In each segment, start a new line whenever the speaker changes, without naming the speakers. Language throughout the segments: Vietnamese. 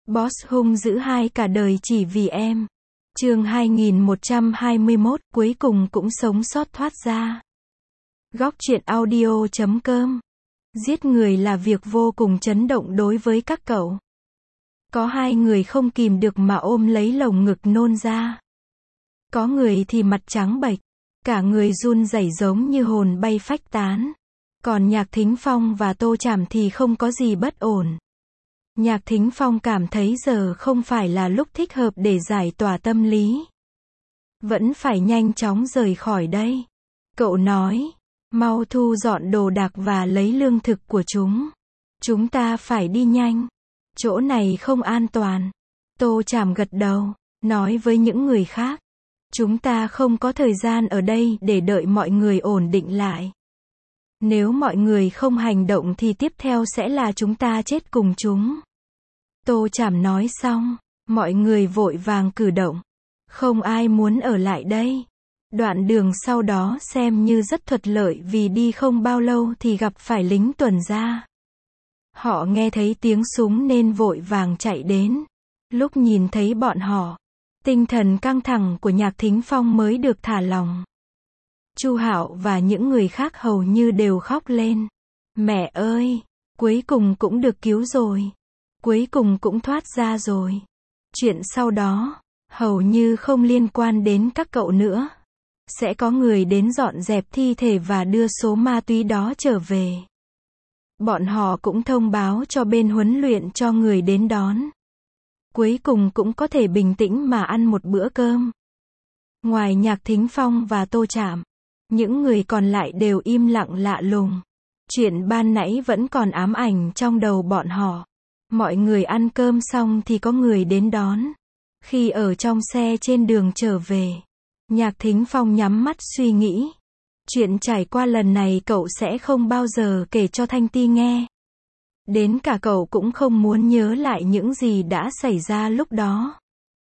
Boss hung dữ hai cả đời chỉ vì em. Chương 2121 cuối cùng cũng sống sót thoát ra. Góc truyện audio.com. Giết người là việc vô cùng chấn động đối với các cậu. Có hai người không kìm được mà ôm lấy lồng ngực nôn ra. Có người thì mặt trắng bệch, cả người run rẩy giống như hồn bay phách tán. Còn Nhạc Thính Phong và Tô Trảm thì không có gì bất ổn. Nhạc Thính Phong cảm thấy giờ không phải là lúc thích hợp để giải tỏa tâm lý. Vẫn phải nhanh chóng rời khỏi đây. Cậu nói, mau thu dọn đồ đạc và lấy lương thực của chúng. Chúng ta phải đi nhanh. Chỗ này không an toàn. Tô Trảm gật đầu, nói với những người khác. Chúng ta không có thời gian ở đây để đợi mọi người ổn định lại. Nếu mọi người không hành động thì tiếp theo sẽ là chúng ta chết cùng chúng. Tô Trảm nói xong, mọi người vội vàng cử động. Không ai muốn ở lại đây. Đoạn đường sau đó xem như rất thuận lợi vì đi không bao lâu thì gặp phải lính tuần tra. Họ nghe thấy tiếng súng nên vội vàng chạy đến. Lúc nhìn thấy bọn họ, tinh thần căng thẳng của Nhạc Thính Phong mới được thả lỏng. Chu Hạo và những người khác hầu như đều khóc lên. Mẹ ơi, cuối cùng cũng được cứu rồi. Cuối cùng cũng thoát ra rồi. Chuyện sau đó, hầu như không liên quan đến các cậu nữa. Sẽ có người đến dọn dẹp thi thể và đưa số ma túy đó trở về. Bọn họ cũng thông báo cho bên huấn luyện cho người đến đón. Cuối cùng cũng có thể bình tĩnh mà ăn một bữa cơm. Ngoài Nhạc Thính Phong và Tô Trảm, những người còn lại đều im lặng lạ lùng. Chuyện ban nãy vẫn còn ám ảnh trong đầu bọn họ. Mọi người ăn cơm xong thì có người đến đón. Khi ở trong xe trên đường trở về, Nhạc Thính Phong nhắm mắt suy nghĩ. Chuyện trải qua lần này cậu sẽ không bao giờ kể cho Thanh Ti nghe. Đến cả cậu cũng không muốn nhớ lại những gì đã xảy ra lúc đó.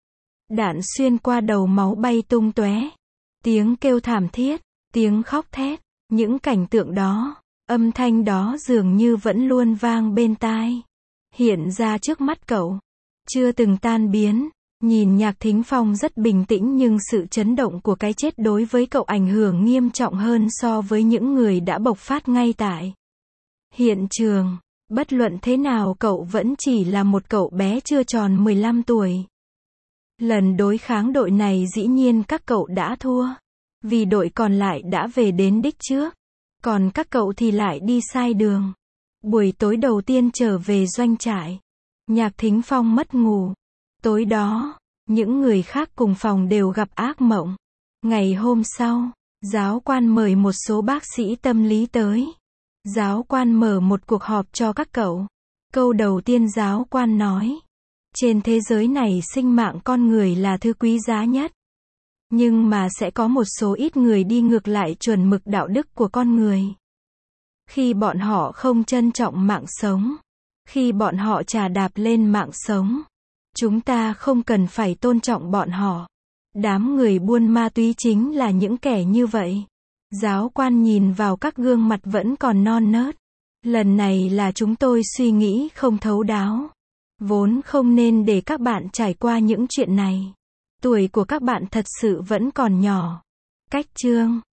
Đạn xuyên qua đầu, máu bay tung tóe. Tiếng kêu thảm thiết, tiếng khóc thét, những cảnh tượng đó, âm thanh đó dường như vẫn luôn vang bên tai. Hiện ra trước mắt cậu, chưa từng tan biến. Nhìn Nhạc Thính Phong rất bình tĩnh nhưng sự chấn động của cái chết đối với cậu ảnh hưởng nghiêm trọng hơn so với những người đã bộc phát ngay tại hiện trường. Bất luận thế nào cậu vẫn chỉ là một cậu bé chưa tròn 15 tuổi. Lần đối kháng đội này dĩ nhiên các cậu đã thua. Vì đội còn lại đã về đến đích trước. Còn các cậu thì lại đi sai đường. Buổi tối đầu tiên trở về doanh trại, Nhạc Thính Phong mất ngủ. Tối đó, những người khác cùng phòng đều gặp ác mộng. Ngày hôm sau, giáo quan mời một số bác sĩ tâm lý tới. Giáo quan mở một cuộc họp cho các cậu. Câu đầu tiên giáo quan nói, trên thế giới này sinh mạng con người là thứ quý giá nhất. Nhưng mà sẽ có một số ít người đi ngược lại chuẩn mực đạo đức của con người. Khi bọn họ không trân trọng mạng sống, khi bọn họ chà đạp lên mạng sống, chúng ta không cần phải tôn trọng bọn họ. Đám người buôn ma túy chính là những kẻ như vậy. Giáo quan nhìn vào các gương mặt vẫn còn non nớt. Lần này là chúng tôi suy nghĩ không thấu đáo. Vốn không nên để các bạn trải qua những chuyện này. Tuổi của các bạn thật sự vẫn còn nhỏ. Cách chương